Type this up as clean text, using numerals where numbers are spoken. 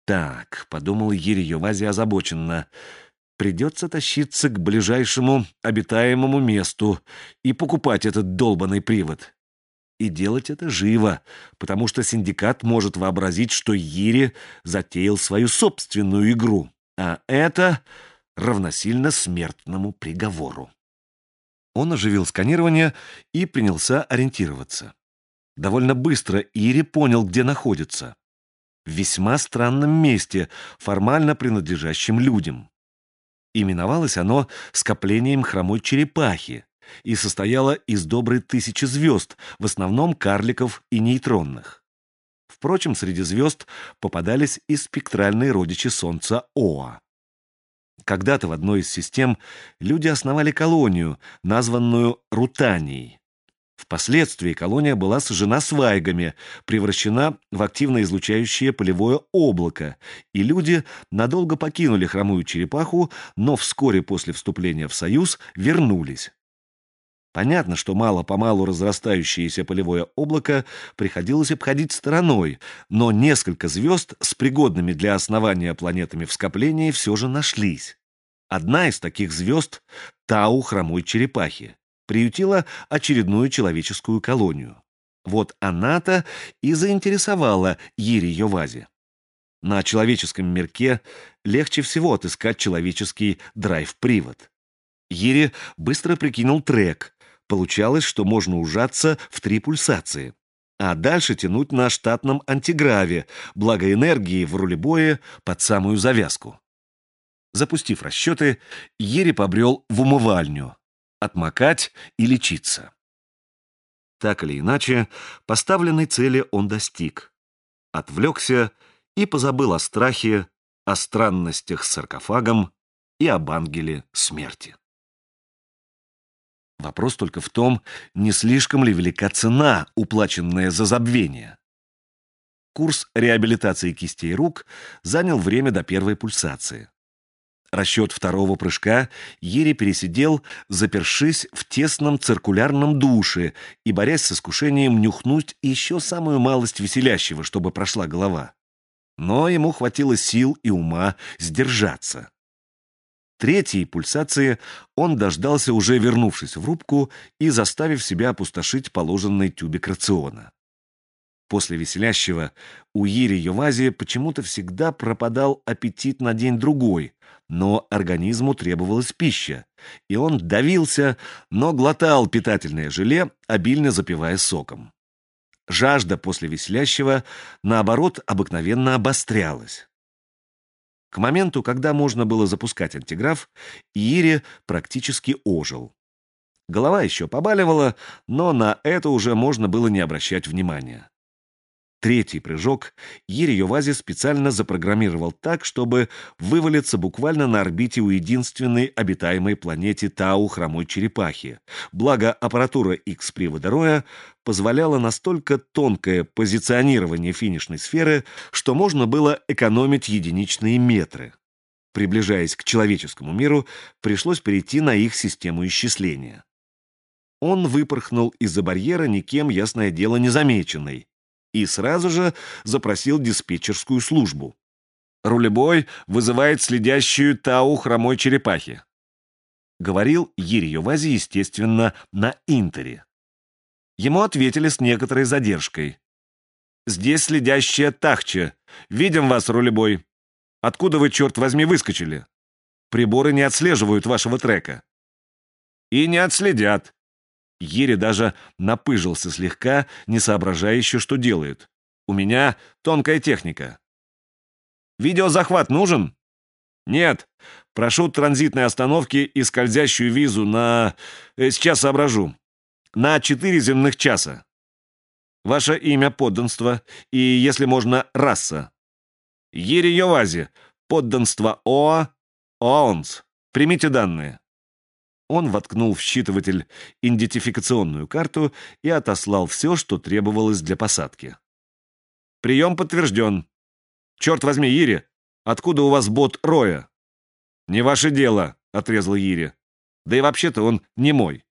Так, подумал Йовази озабоченно, придется тащиться к ближайшему обитаемому месту и покупать этот долбанный привод. И делать это живо, потому что синдикат может вообразить, что Йири затеял свою собственную игру, а это равносильно смертному приговору. Он оживил сканирование и принялся ориентироваться. Довольно быстро Ири понял, где находится. В весьма странном месте, формально принадлежащем людям. Именовалось оно скоплением хромой черепахи и состояло из доброй 1000 звезд, в основном карликов и нейтронных. Впрочем, среди звезд попадались и спектральные родичи Солнца Оа. Когда-то в одной из систем люди основали колонию, названную Рутанией. Впоследствии колония была сожжена свайгами, превращена в активно излучающее полевое облако, и люди надолго покинули хромую черепаху, но вскоре после вступления в Союз вернулись. Понятно, что мало-помалу разрастающееся полевое облако приходилось обходить стороной, но несколько звезд с пригодными для основания планетами в скоплении все же нашлись. Одна из таких звезд — Тау хромой черепахи, приютила очередную человеческую колонию. Вот она-то и заинтересовала Йовази. На человеческом мирке легче всего отыскать человеческий драйв-привод. Йири быстро прикинул трек. Получалось, что можно ужаться в 3 пульсации, а дальше тянуть на штатном антиграве, благо энергии в рулебое под самую завязку. Запустив расчеты, Йири побрел в умывальню. Отмокать и лечиться. Так или иначе, поставленной цели он достиг. Отвлекся и позабыл о страхе, о странностях с саркофагом и об ангеле смерти. Вопрос только в том, не слишком ли велика цена, уплаченная за забвение. Курс реабилитации кистей рук занял время до первой пульсации. Расчет второго прыжка Йири пересидел, запершись в тесном циркулярном душе и борясь с искушением нюхнуть еще самую малость веселящего, чтобы прошла голова. Но ему хватило сил и ума сдержаться. Третьей пульсации он дождался, уже вернувшись в рубку и заставив себя опустошить положенный тюбик рациона. После веселящего у Йовази почему-то всегда пропадал аппетит на день-другой, но организму требовалась пища, и он давился, но глотал питательное желе, обильно запивая соком. Жажда после веселящего, наоборот, обыкновенно обострялась. К моменту, когда можно было запускать антиграф, Йири практически ожил. Голова еще побаливала, но на это уже можно было не обращать внимания. Третий прыжок Йовази специально запрограммировал так, чтобы вывалиться буквально на орбите у единственной обитаемой планеты Тау хромой черепахи. Благо, аппаратура X-привода Роя позволяла настолько тонкое позиционирование финишной сферы, что можно было экономить единичные метры. Приближаясь к человеческому миру, пришлось перейти на их систему исчисления. Он выпорхнул из-за барьера никем, ясное дело, незамеченный, и сразу же запросил диспетчерскую службу. «Рулебой вызывает следящую Тау хромой черепахи», — говорил Йовази, естественно, на интере. Ему ответили с некоторой задержкой. «Здесь следящая Тахча. Видим вас, рулебой. Откуда вы, черт возьми, выскочили? Приборы не отслеживают вашего трека». «И не отследят». Йири даже напыжился слегка, не соображая еще, что делает. «У меня тонкая техника». «Видеозахват нужен?» «Нет. Прошу транзитной остановки и скользящую визу на... Сейчас соображу. На 4 земных часа. Ваше имя, подданство и, если можно, раса». «Йири Йовази. Подданство ОА. ОАОНС. Примите данные». Он воткнул в считыватель идентификационную карту и отослал все, что требовалось для посадки. «Прием подтвержден. Черт возьми, Йири, откуда у вас бот Роя?» «Не ваше дело», — отрезал Йири. «Да и вообще-то он не мой».